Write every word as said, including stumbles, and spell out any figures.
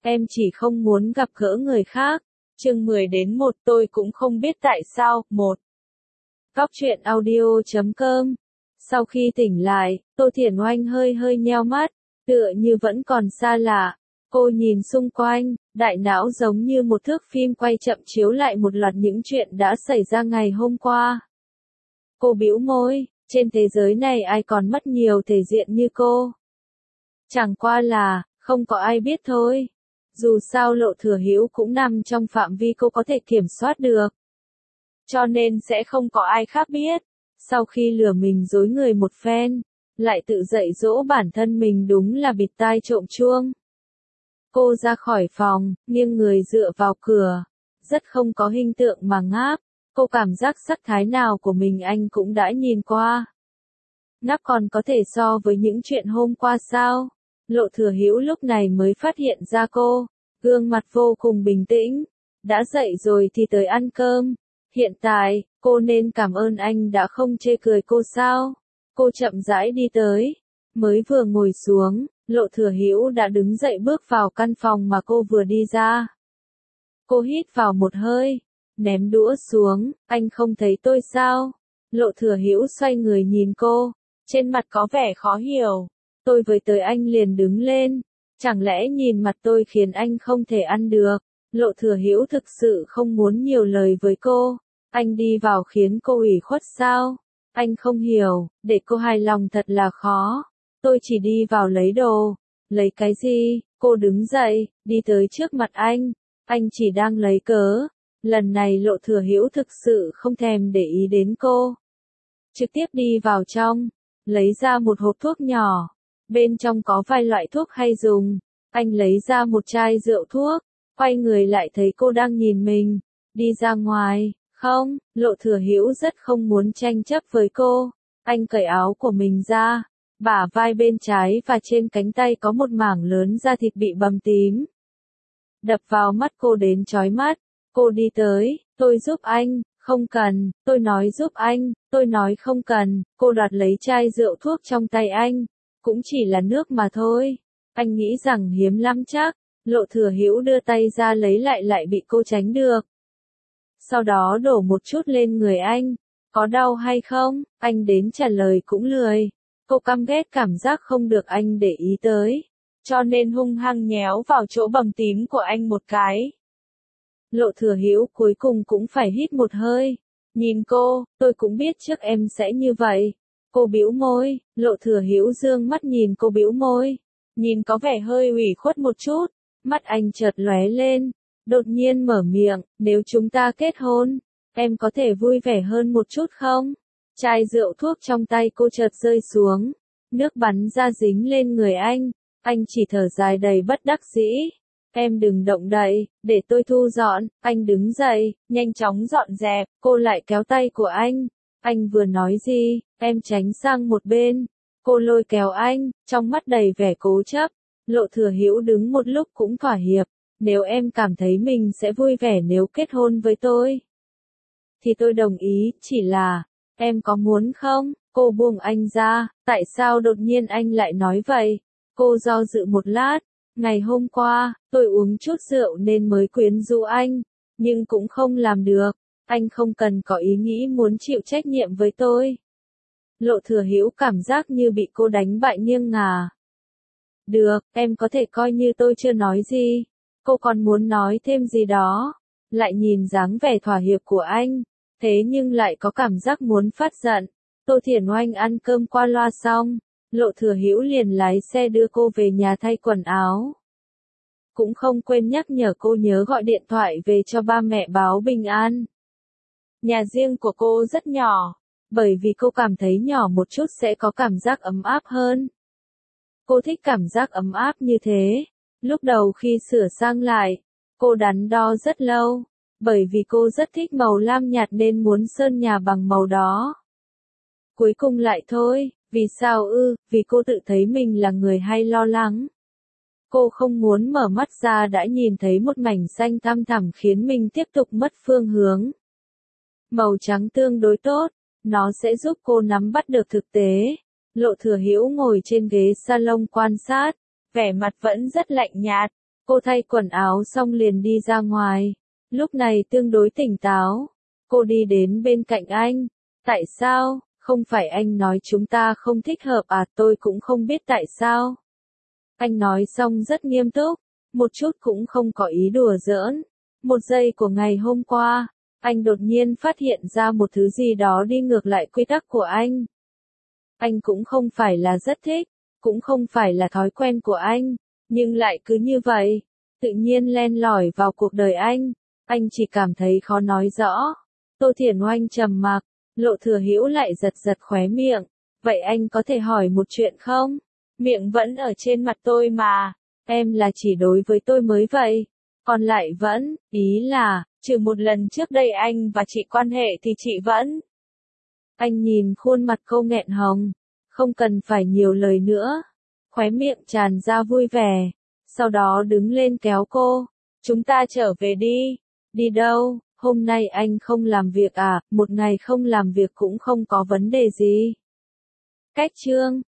em chỉ không muốn gặp gỡ người khác. Chương mười đến một tôi cũng không biết tại sao. một. Góc truyện audio chấm com. Sau khi tỉnh lại, Tô Thiển Oanh hơi hơi nheo mắt, tựa như vẫn còn xa lạ. Cô nhìn xung quanh, đại não giống như một thước phim quay chậm chiếu lại một loạt những chuyện đã xảy ra ngày hôm qua. Cô bĩu môi, trên thế giới này ai còn mất nhiều thể diện như cô. Chẳng qua là, không có ai biết thôi. Dù sao Lộ Thừa Hữu cũng nằm trong phạm vi cô có thể kiểm soát được. Cho nên sẽ không có ai khác biết. Sau khi lừa mình dối người một phen, lại tự dạy dỗ bản thân mình đúng là bịt tai trộm chuông. Cô ra khỏi phòng, nghiêng người dựa vào cửa. Rất không có hình tượng mà ngáp. Cô cảm giác sắc thái nào của mình anh cũng đã nhìn qua. Ngáp còn có thể so với những chuyện hôm qua sao? Lộ Thừa Hữu lúc này mới phát hiện ra cô. Gương mặt vô cùng bình tĩnh. Đã dậy rồi thì tới ăn cơm. Hiện tại, cô nên cảm ơn anh đã không chê cười cô sao? Cô chậm rãi đi tới. Mới vừa ngồi xuống, Lộ Thừa Hữu đã đứng dậy bước vào căn phòng mà cô vừa đi ra. Cô hít vào một hơi, ném đũa xuống, anh không thấy tôi sao? Lộ Thừa Hữu xoay người nhìn cô, trên mặt có vẻ khó hiểu. Tôi với tới anh liền đứng lên, chẳng lẽ nhìn mặt tôi khiến anh không thể ăn được? Lộ Thừa Hữu thực sự không muốn nhiều lời với cô. Anh đi vào khiến cô ủy khuất sao? Anh không hiểu, để cô hài lòng thật là khó. Tôi chỉ đi vào lấy đồ. Lấy cái gì? Cô đứng dậy, đi tới trước mặt anh. Anh chỉ đang lấy cớ. Lần này Lộ Thừa Hữu thực sự không thèm để ý đến cô. Trực tiếp đi vào trong, lấy ra một hộp thuốc nhỏ. Bên trong có vài loại thuốc hay dùng. Anh lấy ra một chai rượu thuốc, quay người lại thấy cô đang nhìn mình. Đi ra ngoài. Không, Lộ Thừa Hữu rất không muốn tranh chấp với cô. Anh cởi áo của mình ra. Bả vai bên trái và trên cánh tay có một mảng lớn da thịt bị bầm tím. Đập vào mắt cô đến chói mắt. Cô đi tới, tôi giúp anh, không cần, tôi nói giúp anh, tôi nói không cần. Cô đoạt lấy chai rượu thuốc trong tay anh. Cũng chỉ là nước mà thôi. Anh nghĩ rằng hiếm lắm chắc. Lộ Thừa Hữu đưa tay ra lấy lại lại bị cô tránh được. Sau đó đổ một chút lên người anh. Có đau hay không? Anh đến trả lời cũng lười. Cô căm ghét cảm giác không được anh để ý tới. Cho nên hung hăng nhéo vào chỗ bầm tím của anh một cái. Lộ Thừa Hữu cuối cùng cũng phải hít một hơi. Nhìn cô, tôi cũng biết trước em sẽ như vậy. Cô bĩu môi. Lộ Thừa Hữu dương mắt nhìn cô bĩu môi. Nhìn có vẻ hơi ủy khuất một chút. Mắt anh chợt lóe lên. Đột nhiên mở miệng, nếu chúng ta kết hôn, em có thể vui vẻ hơn một chút không? Chai rượu thuốc trong tay cô chợt rơi xuống, nước bắn ra dính lên người anh, anh chỉ thở dài đầy bất đắc dĩ. Em đừng động đậy, để tôi thu dọn. Anh đứng dậy, nhanh chóng dọn dẹp, cô lại kéo tay của anh. Anh vừa nói gì, em tránh sang một bên. Cô lôi kéo anh, trong mắt đầy vẻ cố chấp. Lộ Thừa Hữu đứng một lúc cũng thỏa hiệp. Nếu em cảm thấy mình sẽ vui vẻ nếu kết hôn với tôi, thì tôi đồng ý, chỉ là, em có muốn không? Cô buông anh ra, tại sao đột nhiên anh lại nói vậy? Cô do dự một lát, ngày hôm qua, tôi uống chút rượu nên mới quyến rũ anh, nhưng cũng không làm được, anh không cần có ý nghĩ muốn chịu trách nhiệm với tôi. Lộ Thừa Hữu cảm giác như bị cô đánh bại nghiêng ngả. Được, em có thể coi như tôi chưa nói gì. Cô còn muốn nói thêm gì đó, lại nhìn dáng vẻ thỏa hiệp của anh, thế nhưng lại có cảm giác muốn phát giận. Tô Thiển Oanh ăn cơm qua loa xong, Lộ Thừa Hữu liền lái xe đưa cô về nhà thay quần áo. Cũng không quên nhắc nhở cô nhớ gọi điện thoại về cho ba mẹ báo bình an. Nhà riêng của cô rất nhỏ, bởi vì cô cảm thấy nhỏ một chút sẽ có cảm giác ấm áp hơn. Cô thích cảm giác ấm áp như thế. Lúc đầu khi sửa sang lại, cô đắn đo rất lâu, bởi vì cô rất thích màu lam nhạt nên muốn sơn nhà bằng màu đó. Cuối cùng lại thôi, vì sao ư? Vì cô tự thấy mình là người hay lo lắng. Cô không muốn mở mắt ra đã nhìn thấy một mảnh xanh thăm thẳm khiến mình tiếp tục mất phương hướng. Màu trắng tương đối tốt, nó sẽ giúp cô nắm bắt được thực tế. Lộ Thừa Hữu ngồi trên ghế salon quan sát, vẻ mặt vẫn rất lạnh nhạt. Cô thay quần áo xong liền đi ra ngoài. Lúc này tương đối tỉnh táo. Cô đi đến bên cạnh anh. Tại sao? Không phải anh nói chúng ta không thích hợp à, tôi cũng không biết tại sao. Anh nói xong rất nghiêm túc, một chút cũng không có ý đùa giỡn. Một giây của ngày hôm qua, anh đột nhiên phát hiện ra một thứ gì đó đi ngược lại quy tắc của anh. Anh cũng không phải là rất thích, cũng không phải là thói quen của anh, nhưng lại cứ như vậy, tự nhiên len lỏi vào cuộc đời anh. Anh chỉ cảm thấy khó nói rõ. Tô Thiển Oanh trầm mặc, Lộ Thừa Hữu lại giật giật khóe miệng. Vậy anh có thể hỏi một chuyện không? Miệng vẫn ở trên mặt tôi mà. Em là chỉ đối với tôi mới vậy. Còn lại vẫn, ý là, trừ một lần trước đây anh và chị quan hệ thì chị vẫn. Anh nhìn khuôn mặt cô nghẹn hồng. Không cần phải nhiều lời nữa. Khóe miệng tràn ra vui vẻ. Sau đó đứng lên kéo cô. Chúng ta trở về đi. Đi đâu? Hôm nay anh không làm việc à? Một ngày không làm việc cũng không có vấn đề gì. Cách chương